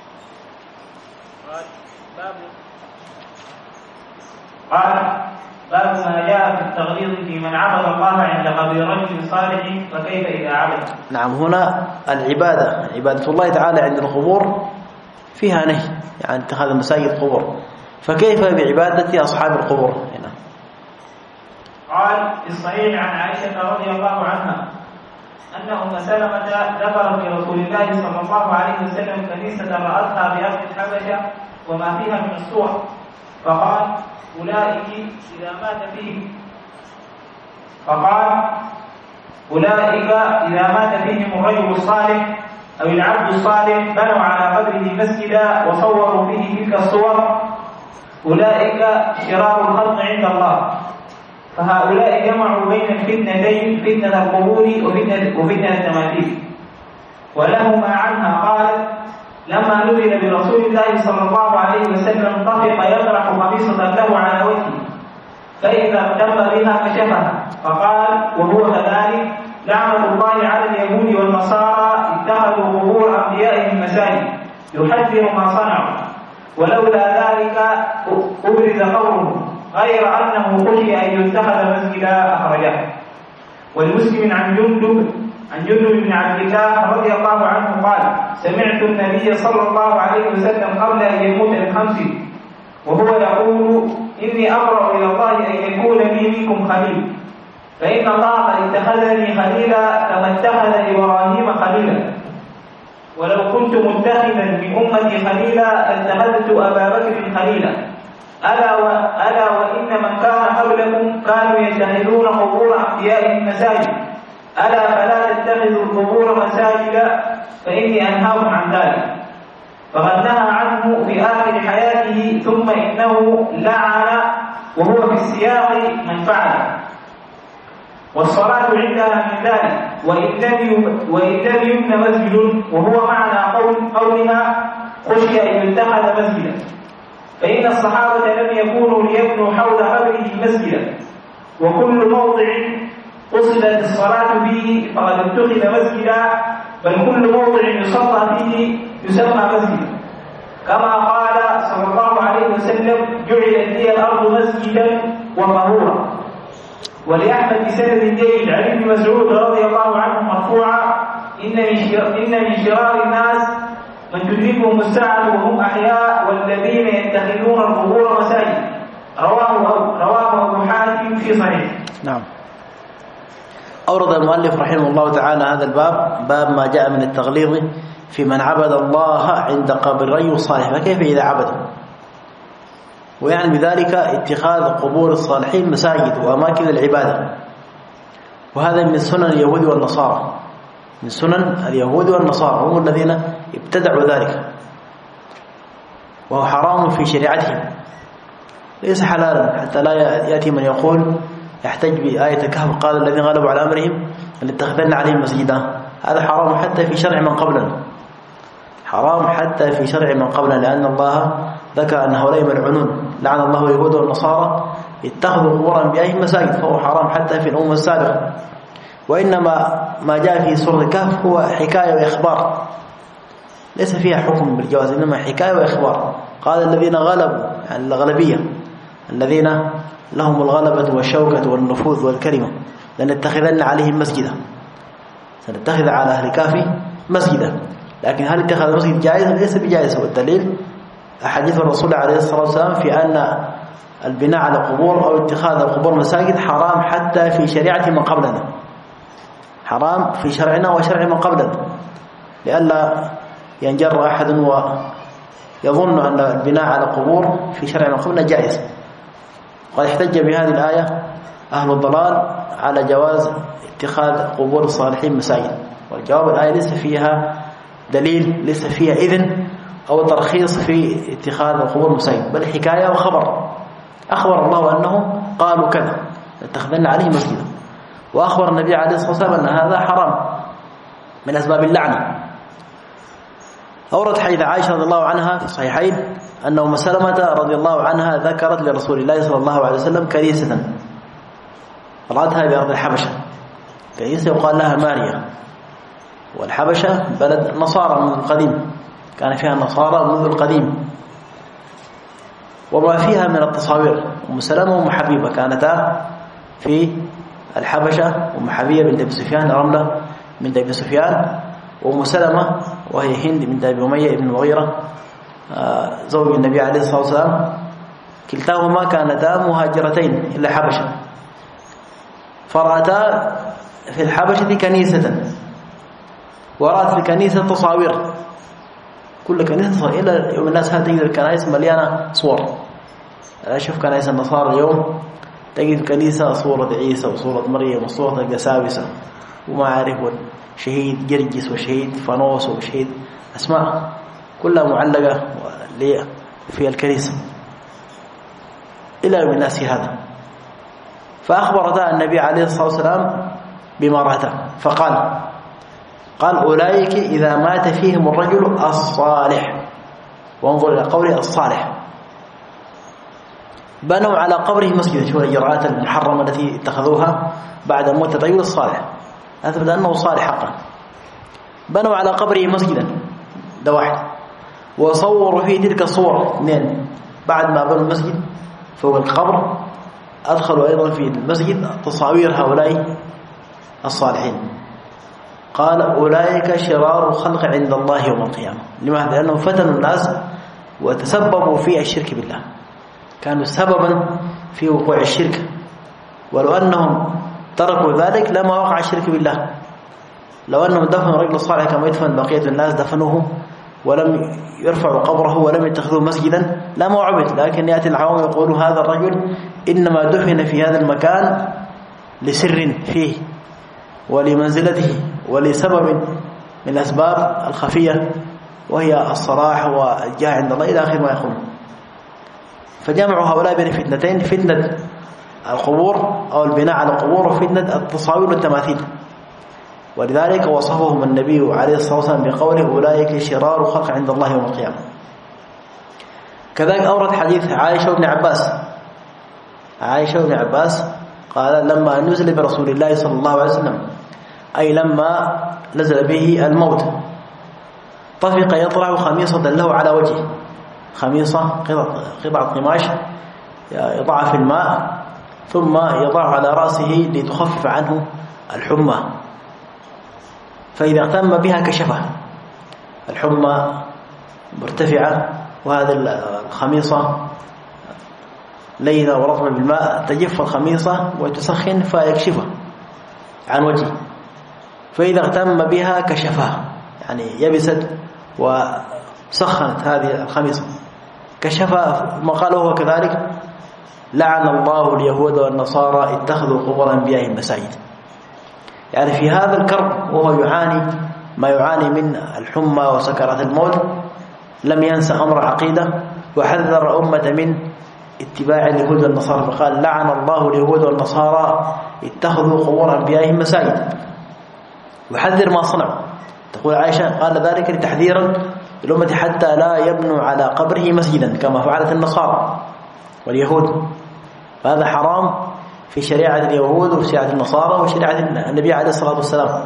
قال باب ما جاء في التغليظ في من عبد الله عند قبر رجل صالح فكيف إذا عبد. نعم، هنا العبادة عبادة الله تعالى عند القبور فيها نهي، يعني اتخاذ مساجد قبور، فكيف بعبادة أصحاب القبور هنا؟ قال في الصحيح عن عائشة رضي الله عنها أن أم سلمة ذكرت لرسول الله صلى الله عليه وسلم كنيسة رأتها بأرض الحبشة وما فيها من الصور، فقال أولئك إذا مات فيهم فقال أولئك إذا مات فيهم الرجل الصالح أو العبد الصالح بنوا على قبره مسجدا وصوروا فيه تلك الصور، أولئك شرار الخلق عند الله. فهؤلاء جمعوا بين الفتنتين، فتنة القبور وفتنة, وفتنة التماثيل. ولهما عنها قالت: لما نزل برسول الله صلى الله عليه وسلم طفق يطرح قميصة له على وجهه، فإذا اغتم بها كشفها، فقال وهو كذلك: لعنة الله على اليهود والنصارى اتخذوا قبور أنبيائهم مساجد يحذر ما صنعوا، ولولا ذلك أبرز قوله، غير أنه خشي أن يتخذ مسجدا أخرجه. والمسلم عن جندب عن جندب بن عبد الله رضي الله عنه قال: سمعت النبي صلى الله عليه وسلم قبل أن يموت بخمس وهو يقول: إني أبرأ إلى الله أن يكون لي منكم خليل، فإن الله قد اتخذني خليلا كما اتخذ إبراهيم خليلا، ولو كنت متخذا من أمتي خليلا لاتخذت أبا بكر خليلا، ألا, و... ألا وإن من كان قبلكم كانوا يتخذون قبور أنبيائهم مساجد، ألا فلا تتخذوا القبور مساجدا فإني أنهاكم عن ذلك. فقد نهى عنه في آخر حياته، ثم إنه لعن وهو في السياق من فعله، والصلاة عندها من ذلك، وإن لم يبن مسجد، وهو معنى قول قولها خشي أن يتخذ مسجدا، فإن الصحابة لم يكونوا ليبنوا حول قبره مسجدا، وكل موضع قصدت الصلاة فيه فقد اتخذ مسجدا، بل كل موضع يصلى فيه يسمى مسجدا، كما قال صلى الله عليه وسلم: جعلت لي الأرض مسجدا وطهورا. ولأحمد بسند جيد عن ابن مسعود رضي الله عنه مرفوعا: إن من شرار الناس من تدركهم الساعة وهم أحياء والذين يتخذون القبور مساجد. رواه رواه أبو حاتم في صحيح. نعم. أورد المؤلف رحمه الله تعالى هذا الباب، باب ما جاء من التغليظ في من عبد الله عند قبري صالح، فكيف إذا عبدوا؟ ويعني بذلك اتخاذ قبور الصالحين مساجد وأماكن العبادة، وهذا من سنن اليهود والنصارى، من سنن اليهود والنصارى، هم الذين ابتدعوا ذلك، وهو حرام في شريعتهم، ليس حلالا، حتى لا يأتي من يقول يحتج بآية الكهف: قال الذين غلبوا على أمرهم لاتخذن عليهم مسجدا. هذا حرام حتى في شرع من قبلنا، حرام حتى في شرع من قبلنا، لأن الله ذكر أن هؤلاء ملعونون، لعن الله اليهود والنصارى اتخذوا قبور أنبيائهم مساجد، فهو حرام حتى في الأمة السابقة. وإنما ما جاء في سورة الكهف هو حكاية وإخبار، ليس فيها حكم بالجواز، إنما حكاية وإخبار. قال الذين غلبوا، يعني الغلبية، الذين لهم الغلبة والشوكة والنفوذ والكلمة، لنتخذن عليهم مسجدا، سنتخذ على أهل الكهف مسجدا. لكن هل اتخذ مسجد جائز؟ ليس بجائز، والدليل أحاديث الرسول عليه الصلاة والسلام في أن البناء على قبور أو اتخاذ القبور مساجد حرام حتى في شريعة من قبلنا، حرام في شرعنا وشرع من قبلنا، لئلا ينجر أحد ويظن أن البناء على قبور في شرع من قبلنا جائز. قد احتج بهذه الآية أهل الضلال على جواز اتخاذ قبور الصالحين مساجد، والجواب الآية ليس فيها دليل، ليس فيها إذن أو ترخيص في اتخاذ القبور مساجد، بل حكاية وخبر. أخبر الله أنه قالوا كذا اتخذن عليه مسجدا، وأخبر النبي عليه الصلاة والسلام أن هذا حرام من أسباب اللعنة. أورد حديث عائشة رضي الله عنها في الصحيحين أن أم سلمة رضي الله عنها ذكرت لرسول الله صلى الله عليه وسلم كنيسة رأتها بأرض الحبشة، كنيسة يقال لها ماريا، والحبشة بلد نصارى منذ القديم، كان فيها النصارى منذ القديم، وما فيها من التصاوير. أم سلمة وأم حبيبة كانتا في الحبشة، أم حبيبة بنت أبي سفيان، رملة بنت أبي سفيان، وأم سلمة وهي هند بنت أبي أمية بن المغيرة زوج النبي عليه الصلاة والسلام، كلتاهما كانتا مهاجرتين إلى الحبشة، فرأتا في الحبشة كنيسة، ورأت في الكنيسة تصاوير، كل كنيسة تصاوير، إلى يوم الناس هل تجد الكنائس مليانة صور. أشوف كنائس النصارى اليوم تجد كنيسة صورة عيسى وصورة مريم وصورة الجسابسة وما أعرف، شهيد جرجس وشهيد فانوس وشهيد أسماء كلها معلقة في الكنيسة إلى يوم الناس هذا. فأخبرتا النبي عليه الصلاة والسلام بما رأته، فقال: قال أولئك إذا مات فيهم الرجل الصالح، وانظر إلى قوله الصالح، بنوا على قبره مسجدا. شو الإجراءات المحرمة التي اتخذوها بعد موت الرجل الصالح، أثبت أنه صالح حقا. بنوا على قبره مسجدا، ده واحد. وصوروا فيه تلك الصور، اثنين. بعد ما بنوا المسجد فوق القبر أدخلوا أيضا في المسجد تصاوير هؤلاء الصالحين. قال أولئك شرار الخلق عند الله يوم القيامة. لماذا؟ لأنهم فتنوا الناس وتسببوا في الشرك بالله، كانوا سببا في وقوع الشرك، ولو أنهم تركوا ذلك لما وقع الشرك بالله. لو أنهم دفنوا الرجل الصالح كما يدفن بقية الناس، دفنوه ولم يرفعوا قبره ولم يتخذوه مسجدا لما عبد. لكن يأتي العوام يقولوا هذا الرجل إنما دفن في هذا المكان لسر فيه ولمنزلته ولسبب من الأسباب الخفية، وهي الصلاح والجاه عند الله إلى آخر ما يقول. فجمعوا هؤلاء بين فتنتين: فتنة القبور أو البناء على القبور، وفتنة التصاوير والتماثيل. ولذلك وصفهم النبي عليه الصلاة والسلام بقوله أولئك شرار خلق عند الله يوم القيامة. كذلك أورد حديث عائشة وابن عباس. عائشة وابن عباس قال لما نزل برسول الله صلى الله عليه وسلم، أي لما نزل به الموت، طفق يطرح خميصة له على وجهه، خميصة قطعة قماش يضعها في الماء ثم يضعها على رأسه لتخفف عنه الحمى، فإذا اغتم بها كشفها. الحمى مرتفعة وهذا الخميصة لينة ورطبة بالماء، تجف الخميصة وتسخن فيكشفها عن وجهه، فإذا اغتم بها كشفها، يعني يبست وسخنت هذه الخميصة كشفها. ما قال هو كذلك لعن الله اليهود والنصارى اتخذوا قبور أنبيائهم مساجد. يعني في هذا الكرب وهو يعاني ما يعاني من الحمى وسكرات الموت لم ينسى أمر العقيدة، وحذر أمة من اتباع اليهود والنصارى، فقال لعن الله اليهود والنصارى اتخذوا قبور أنبيائهم مساجد، وحذر ما صنعوا. تقول عائشة قال ذلك لتحذيرا الأمة حتى لا يبنوا على قبره مسجدا كما فعلت النصارى واليهود، فهذا حرام في شريعة اليهود وفي شريعة النصارى وشريعة النبي عليه الصلاة والسلام.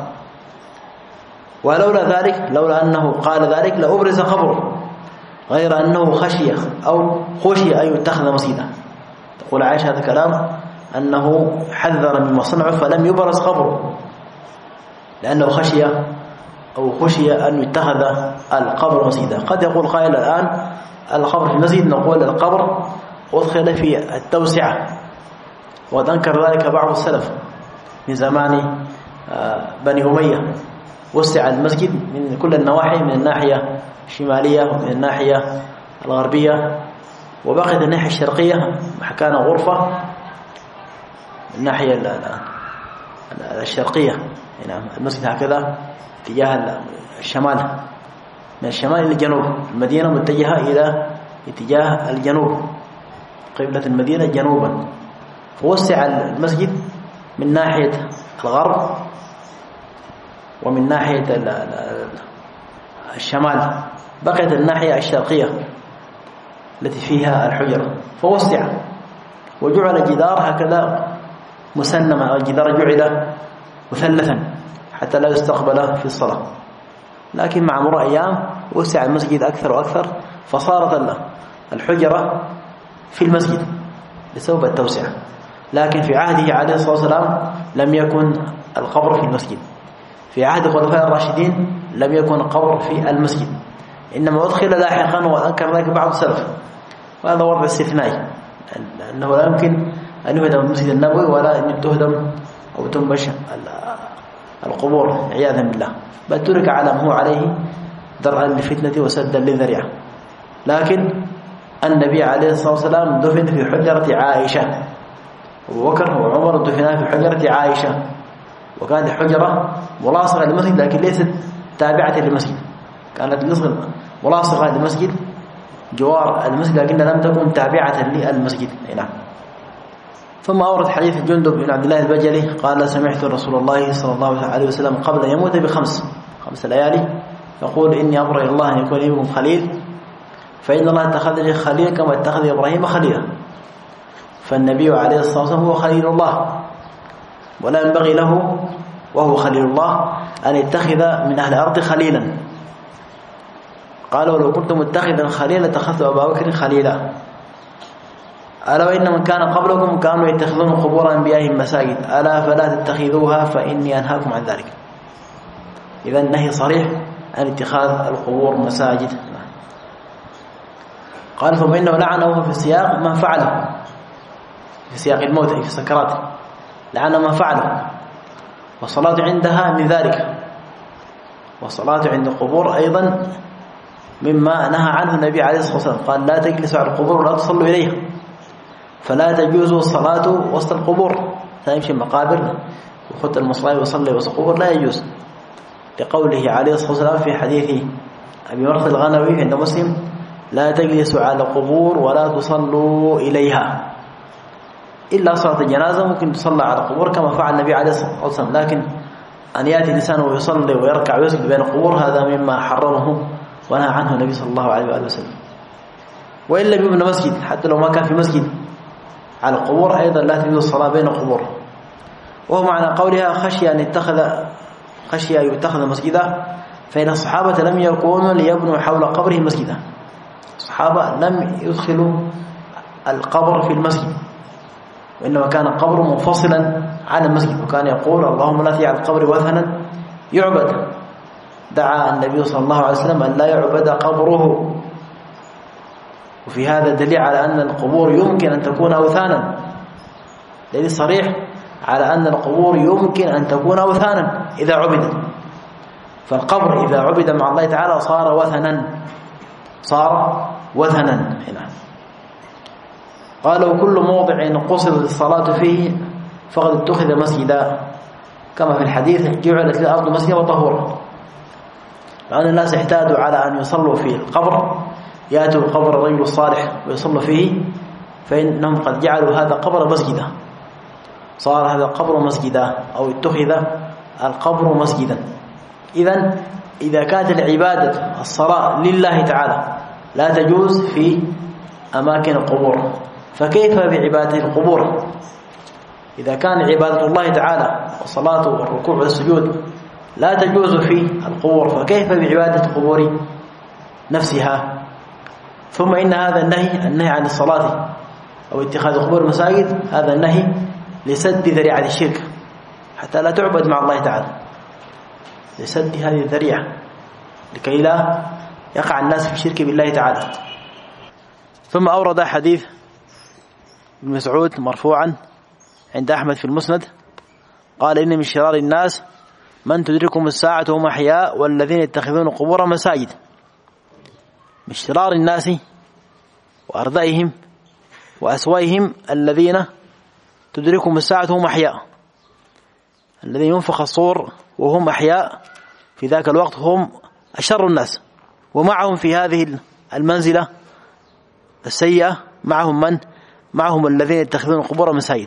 ولولا ذلك، لولا أنه قال ذلك لأبرز قبره، غير أنه خشي أو خشي أن يتخذ مسجدا. تقول عائشة هذا كلام أنه حذر مما صنعه فلم يبرز قبره، لأنه خشي أو خشي أن يتخذ القبر مسجدا. قد يقول قائل الآن القبر في المسجد، نقول القبر أدخل في التوسعة، وقد أنكر ذلك بعض السلف من زمان بني أمية، وسع المسجد من كل النواحي، من الناحية الشمالية ومن الناحية الغربية، وبقيت الناحية الشرقية كان غرفة من الناحية الشرقية. يعني المسجد هكذا اتجاه الشمال، من الشمال إلى الجنوب، المدينة متجهة إلى اتجاه الجنوب، قبلة المدينة جنوبا، فوسع المسجد من ناحية الغرب ومن ناحية الشمال، بقيت الناحية الشرقية التي فيها الحجرة فوسع، وجعل الجدار هكذا مسنما، الجدار جعل مثلثا حتى لا يستقبل في الصلاة. لكن مع مرور أيام وسع المسجد أكثر وأكثر، فصارت الحجرة في المسجد بسبب التوسعة. لكن في عهده عليه الصلاة والسلام لم يكن القبر في المسجد، في عهد الخلفاء الراشدين لم يكن القبر في المسجد، إنما أدخل لاحقا، وأنكر ذلك بعض السلف، وهذا وضع استثنائي، أنه لا يمكن أن يهدم المسجد النبوي ولا أن تهدم أو تنبش القبور عياذا بالله، بل ترك على ما هو عليه درءا للفتنة وسدا للذريعة. لكن النبي عليه الصلاة والسلام دفن في حجرة عائشة، أبو بكر وعمر دفنا في حجرة عائشة، وكانت حجرة ملاصقة للمسجد لكن ليست تابعة للمسجد، كانت ملاصقة للمسجد جوار المسجد لكن لم تكن تابعة للمسجد. نعم. ثم أورد حديث جندب بن عبد الله البجلي قال سمعت رسول الله صلى الله عليه وسلم قبل أن يموت بخمس، خمس ليالي يقول إني أمر إلى الله أن يكون لي منكم خليل، فإن الله اتخذني خليلا كما اتخذ إبراهيم خليلا. فالنبي عليه الصلاة والسلام هو خليل الله، ولا ينبغي له وهو خليل الله أن يتخذ من أهل الأرض خليلا. قالوا لو كنت متخذا خليلا اتخذت أبا بكر خليلا. ألا وإن من كان قبلكم كانوا يتخذون قبور أنبيائهم مساجد ألا فلا تتخذوها فإني أنهاكم عن ذلك. إذا النهي صريح عن اتخاذ القبور مساجد. قال ثم إنه لعنه في السياق من فعله، في سياق الموت في سكرات لعن من فعله، والصلاة عندها من ذلك، والصلاة عند القبور أيضا مما نهى عنه النبي عليه الصلاة والسلام. قال لا تجلسوا على القبور ولا تصلوا إليها، فلا تجوز الصلاة وسط القبور، لا يمشي المقابر وخط المصلى ويصلي وسط القبور، لا يجوز، لقوله عليه الصلاة والسلام في حديث أبي مرثد الغنوي عند مسلم لا تجلسوا على القبور ولا تصلوا إليها، إلا صلاة الجنازة ممكن تصلى على القبور كما فعل النبي عليه الصلاة والسلام، لكن أن يأتي الإنسان ويصلي ويركع ويسجد بين القبور هذا مما حرمه ونهى عنه النبي صلى الله عليه وآله وسلم. وإلا بيبنى مسجد حتى لو ما كان في مسجد على القبور أيضا لا تجوز الصلاة بين القبور. وهو معنى قولها خشي أن يتخذ خشي أن يتخذ مسجدا، فإن الصحابة لم يكونوا ليبنوا حول قبره مسجدا، الصحابة لم يدخلوا القبر في المسجد، وإنما كان القبر منفصلا عن المسجد، وكان يقول اللهم لا تجعل القبر وثنا يعبد. دعا النبي صلى الله عليه وسلم أن لا يعبد قبره، وفي هذا دليل على أن القبور يمكن أن تكون أوثانا، دليل صريح على أن القبور يمكن أن تكون أوثانا إذا عبدت. فالقبر إذا عبد مع الله تعالى صار وثنا، صار وثنا هنا. قالوا كل موضع قصدت الصلاة فيه فقد اتخذ مسجدا، كما في الحديث جعلت الأرض مسجدا وطهورا. لأن الناس احتاجوا على أن يصلوا في القبر، يأتوا قبر الرجل الصالح ويصلوا فيه، فإنهم قد جعلوا هذا القبر مسجدا، صار هذا القبر مسجدا أو اتخذ القبر مسجدا. إذن إذا كانت العبادة الصلاة لله تعالى لا تجوز في أماكن القبور، فكيف بعبادة القبور؟ إذا كان عبادة الله تعالى والصلاة والركوع والسجود لا تجوز في القبور، فكيف بعبادة القبور نفسها؟ ثم إن هذا النهي النهي عن الصلاة أو اتخاذ القبور مساجد، هذا النهي لسد ذريعة الشرك حتى لا تعبد مع الله تعالى، لسد هذه الذريعة لكي لا يقع الناس في الشرك بالله تعالى. ثم أورد حديث ابن مسعود مرفوعا عند أحمد في المسند قال إن من شرار الناس من تدركهم الساعة وهم أحياء والذين يتخذون قبور مساجد. من شرار الناس وأرذائهم وأسوائهم الذين تدركهم الساعة وهم أحياء، الذين ينفخ الصور وهم أحياء في ذاك الوقت هم أشر الناس، ومعهم في هذه المنزلة السيئة معهم من؟ معهم الذين يتخذون القبور مساجد.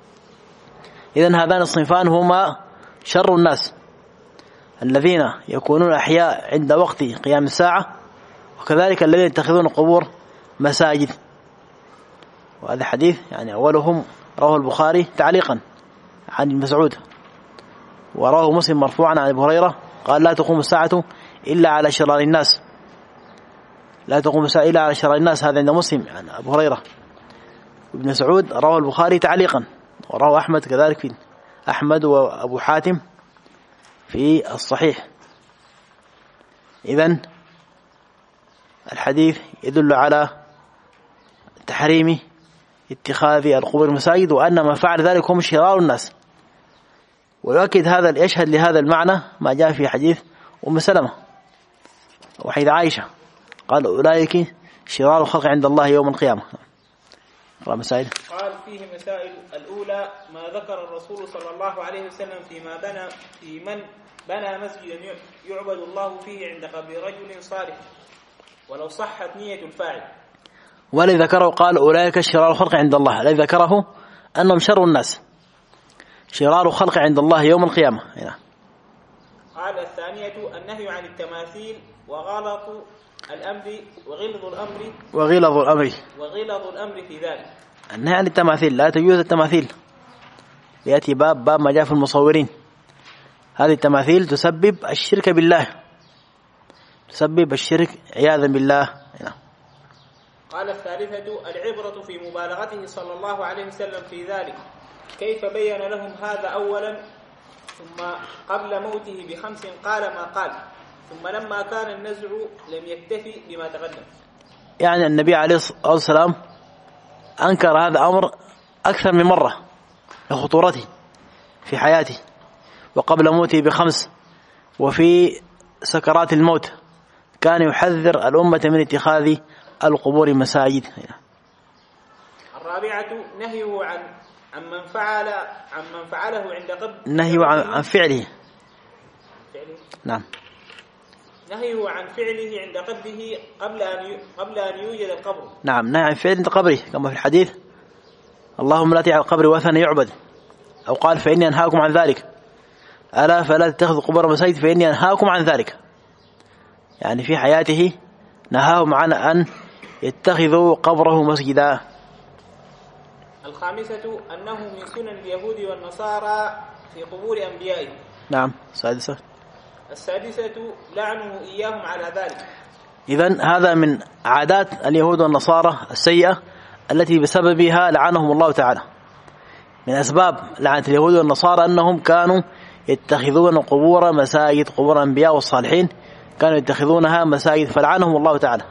إذن هذان الصنفان هما شر الناس، الذين يكونون أحياء عند وقت قيام الساعة، وكذلك الذين يتخذون القبور مساجد. وهذا حديث يعني أولهم رواه البخاري تعليقا عن ابن مسعود، ورواه مسلم مرفوعا عن أبي هريرة قال لا تقوم الساعة إلا على شرار الناس، لا تقوم الساعة إلا على شرار الناس، هذا عند مسلم عن يعني أبو هريرة. ابن مسعود رواه البخاري تعليقا، ورواه أحمد كذلك في أحمد وأبو حاتم في الصحيح. إذن الحديث يدل على تحريم اتخاذ القبور مساجد، وأن ما فعل ذلك هم شرار الناس. ويؤكد هذا يشهد لهذا المعنى ما جاء في حديث أم سلمة وحيث عائشة قال أولئك شرار الخلق عند الله يوم القيامة. مسائل قال فيه مسائل. الأولى ما ذكر الرسول صلى الله عليه وسلم فيما بنى في من بنى مسجدا يعبد الله فيه عند قبر رجل صالح ولو صحت نية الفاعل. والذي ذكره قال أولئك شرار الخلق عند الله، الذي ذكره أنهم شر الناس، شرار الخلق عند الله يوم القيامة. هنا قال الثانية النهي عن التماثيل وغلط الأمر وغلظ الأمر وغلظ الأمر وغلظ الأمر في ذلك. النهي عن التماثيل، لا تجوز التماثيل. يأتي باب باب ما جاء في المصورين. هذه التماثيل تسبب الشرك بالله، تسبب الشرك عياذا بالله. قال الثالثة العبرة في مبالغته صلى الله عليه وسلم في ذلك، كيف بين لهم هذا أولا ثم قبل موته بخمس قال ما قال، ثم لما كان النزع لم يكتفي بما تقدم. يعني النبي عليه الصلاة والسلام أنكر هذا الأمر أكثر من مرة لخطورته في حياته وقبل موته بخمس، وفي سكرات الموت كان يحذر الأمة من اتخاذ القبور مساجد. الرابعة نهيه عن عن من فعل عن من فعله عند قبر، نهيه عن عن فعله. فعله نعم، نهيه عن فعله عند قبره قبل أن قبل أن يوجد القبر. نعم، نهي عن فعله عند قبره كما في الحديث اللهم لا تجعل القبر وثنا يعبد، أو قال فإني أنهاكم عن ذلك، ألا فلا تتخذوا قبور مساجد فإني أنهاكم عن ذلك. يعني في حياته نهاهم عن أن يتخذوا قبره مسجدا. الخامسة أنه من سنن اليهود والنصارى في قبور أنبيائهم. نعم. السادسة السادسة لعنه إياهم على ذلك. إذن هذا من عادات اليهود والنصارى السيئة التي بسببها لعنهم الله تعالى. من أسباب لعنة اليهود والنصارى أنهم كانوا يتخذون قبور مساجد، قبور الأنبياء والصالحين كانوا يتخذونها مساجد فلعنهم الله تعالى.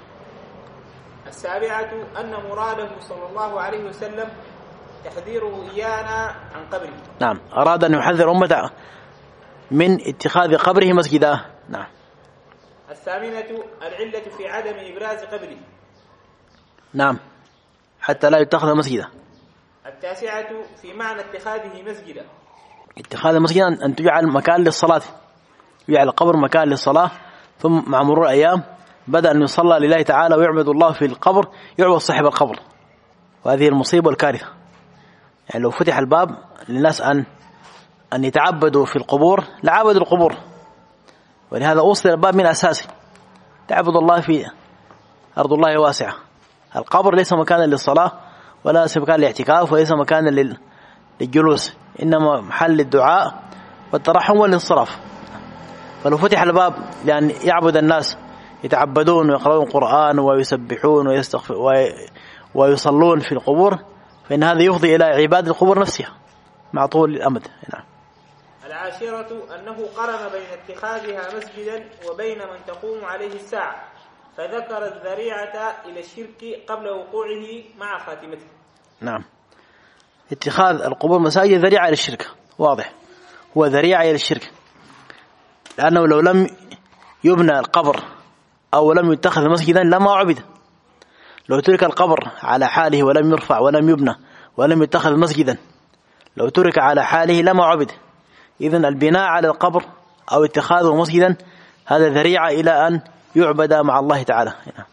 السابعة أن مراده صلى الله عليه وسلم تحذيره إيانا عن قبره. نعم، أراد أن يحذر أمته من اتخاذ قبره مسجدا. نعم. الثامنة العلة في عدم إبراز قبره. نعم، حتى لا يتخذ مسجدا. التاسعة في معنى اتخاذه مسجدا. اتخاذ مسجدا أن تجعل مكان للصلاة، يجعل القبر مكان للصلاة، ثم مع مرور الأيام بدأ أن يصلى لله تعالى ويعبد الله في القبر، يعبد صاحب القبر، وهذه المصيبة والكارثة. يعني لو فتح الباب للناس أن أن يتعبدوا في القبور لعبدوا القبور، ولهذا أوصل الباب من أساسه، تعبد الله في أرض الله واسعة. القبر ليس مكانا للصلاة ولا ليس مكانا للاعتكاف وليس مكانا للجلوس، إنما محل للدعاء والترحم والانصراف. فلو فتح الباب لأن يعبد الناس يتعبدون ويقرؤون القرآن ويسبحون ويستغفر ويصلون في القبور، فإن هذا يفضي إلى عبادة القبور نفسها مع طول الأمد. نعم. العاشرة أنه قرن بين اتخاذها مسجدا وبين من تقوم عليه الساعة، فذكر الذريعة إلى الشرك قبل وقوعه مع خاتمته. نعم، اتخاذ القبور مساجد ذريعة إلى الشرك، واضح، هو ذريعة إلى الشرك، لأنه لو لم يبنى القبر أو لم يتخذ مسجدا لما عبد. لو ترك القبر على حاله ولم يرفع ولم يبنى ولم يتخذ مسجدا، لو ترك على حاله لما عبد. إذن البناء على القبر أو اتخاذه مسجدا هذا ذريعة إلى أن يعبد مع الله تعالى.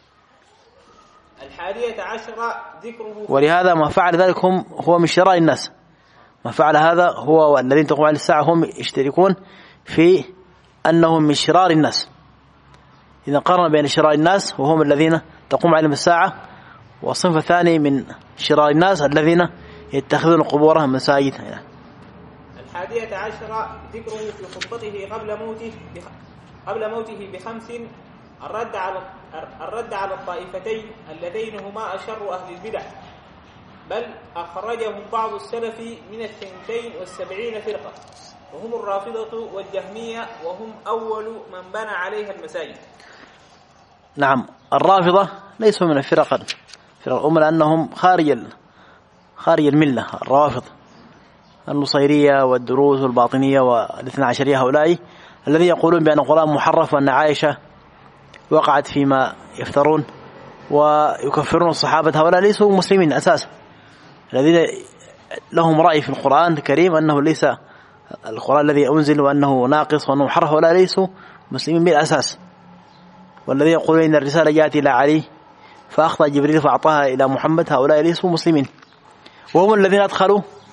الحادية عشرة ذكره، ولهذا ما فعل ذلك هم هو من شراء الناس. ما فعل هذا هو والذين تقوم على الساعة هم يشتركون في أنهم من شرار الناس. إذا قارن بين شرار الناس وهم الذين تقوم عليهم الساعة، والصنف الثاني من شرار الناس الذين يتخذون قبورهم مساجد. الحادية عشرة ذكره في خطبته قبل موته قبل موته بخمس الرد على الرد على الطائفتين اللذين هما أشر أهل البدع، بل أخرجهم بعض السلف من الثنتين والسبعين فرقة، وهم الرافضة والجهمية، وهم أول من بنى عليها المساجد. نعم، الرافضة ليسوا من الفرق فرق الأمة لأنهم خارج خارج الملة. الروافض النصيرية والدروز والباطنية والاثنى عشرية هؤلاء الذين يقولون بأن القرآن محرف وأن عائشة وقعت فيما يفترون ويكفرون الصحابة، هؤلاء ليسوا مسلمين أساسا. الذين لهم رأي في القرآن الكريم أنه ليس القرآن الذي أنزل وأنه ناقص وأنه محرف، ولا ليسوا مسلمين بالأساس. والذين يقولون إن الرسالة جاءت إلى علي فأخطأ جبريل فأعطاها إلى محمد، هؤلاء ليسوا مسلمين، وهم الذين أدخلوا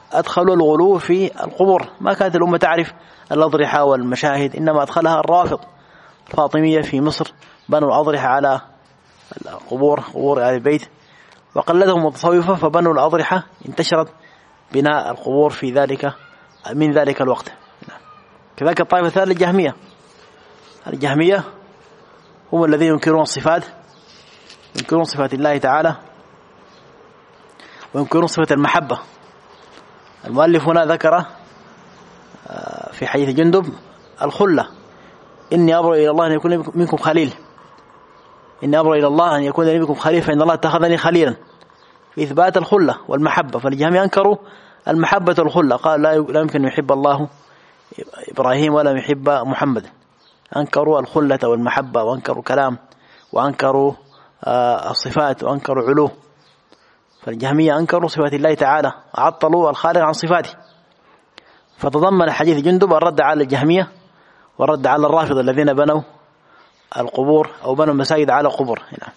أدخلوا الغلو في القبور. ما كانت الأمة تعرف الأضرحة والمشاهد، إنما أدخلها الرافض الفاطمية في مصر، بنوا الأضرحة على القبور، قبور آل البيت، وقلدهم التصوفة فبنوا الأضرحة، انتشرت بناء القبور في ذلك من ذلك الوقت. كذلك الطائفة الثالثة الجهمية. الجهمية هم الذين ينكرون الصفات، ينكرون صفات الله تعالى وينكرون صفة المحبة. المؤلف هنا ذكر في حديث جندب الخلة، إني أبرأ إلى الله أن يكون منكم خليل، إني أبرأ إلى الله أن يكون لي منكم خليل فإن الله اتخذني خليلا، في إثبات الخلة والمحبة. فالجهمية أنكروا المحبة والخلة، قال لا يمكن أن يحب الله إبراهيم ولا يحب محمد. أنكروا الخلة والمحبة، وأنكروا كلام، وأنكروا الصفات، وأنكروا علو. فالجهمية أنكروا صفات الله تعالى، عطلوا الخالق عن صفاته. فتضمن حديث جندب الرد على الجهمية والرد على الرافضة الذين بنوا القبور أو بنوا المساجد على قبور. هنا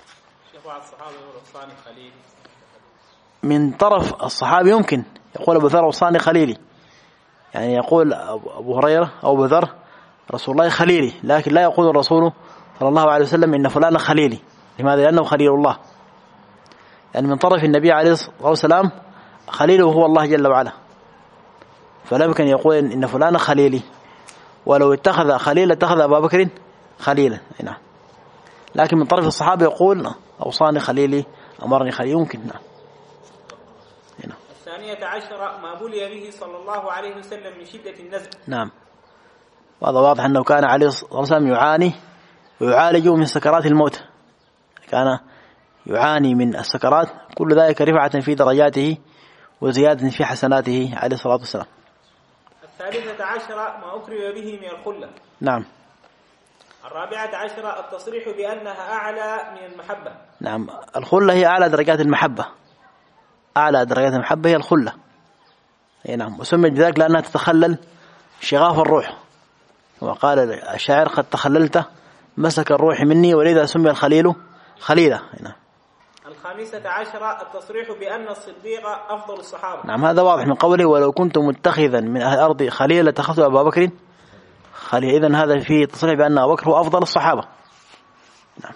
من طرف الصحابة يمكن يقول أبو ذر وصاني خليلي، يعني يقول أبو هريرة أو أبو ذر رسول الله خليلي، لكن لا يقول الرسول صلى الله عليه وسلم إن فلان خليلي. لماذا؟ لأنه خليل الله، يعني من طرف النبي عليه الصلاة والسلام خليله هو الله جل وعلا، فلا يمكن يقول إن فلان خليلي، ولو اتخذ خليل اتخذ أبا بكر خليلا. نعم. لكن من طرف الصحابة يقول أوصاني خليلي، أمرني خليلي، يمكن. نعم. هنا. الثانية عشرة ما بلي به صلى الله عليه وسلم من شدة النزع. نعم. وهذا واضح أنه كان عليه الصلاة والسلام يعاني ويعالج من سكرات الموت، كان يعاني من السكرات، كل ذلك رفعة في درجاته وزيادة في حسناته عليه الصلاة والسلام. الثالثة عشرة ما أكرم به من الخلة. نعم. الرابعة عشرة التصريح بأنها أعلى من المحبة. نعم. الخلة هي أعلى درجات المحبة، أعلى درجات المحبة هي الخلة. نعم. وسميت بذلك لأنها تتخلل شغاف الروح، وقال الشاعر قد تخللت مسك الروح مني، ولذا سمي الخليل خليلا. نعم. الخامسة عشرة التصريح بأن الصديق أفضل الصحابة. نعم. هذا واضح من قوله ولو كنت متخذا من أهل الأرض خليلا لاتخذت أبا بكر خليل. إذن هذا فيه تصريح بأن أبا بكر هو أفضل الصحابة. نعم.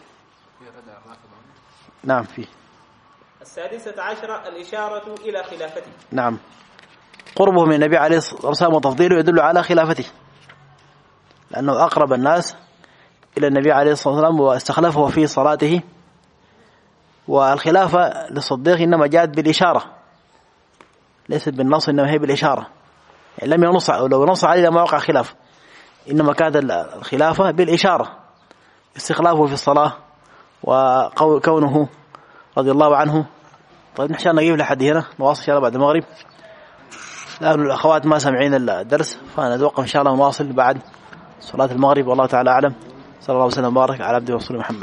نعم. فيه. السادسة عشرة الإشارة إلى خلافته. نعم. قربه من النبي عليه الصلاة والسلام وتفضيله يدل على خلافته، لأنه أقرب الناس إلى النبي عليه الصلاة والسلام واستخلفه في صلاته. والخلافة للصديق إنما جاءت بالإشارة، ليست بالنص، إنما هي بالإشارة، يعني لم ينص، أو لو نص عليه لما وقع خلاف، إنما كانت الخلافة بالإشارة، استخلافه في الصلاة وكونه رضي الله عنه. طيب نحن نجيب لحد هنا، نواصل إن شاء الله بعد المغرب، لأن الأخوات ما سمعين الدرس، فنتوقف إن شاء الله ونواصل بعد صلاة المغرب. والله تعالى أعلم. صلى الله وسلم وبارك على عبده ورسوله محمد.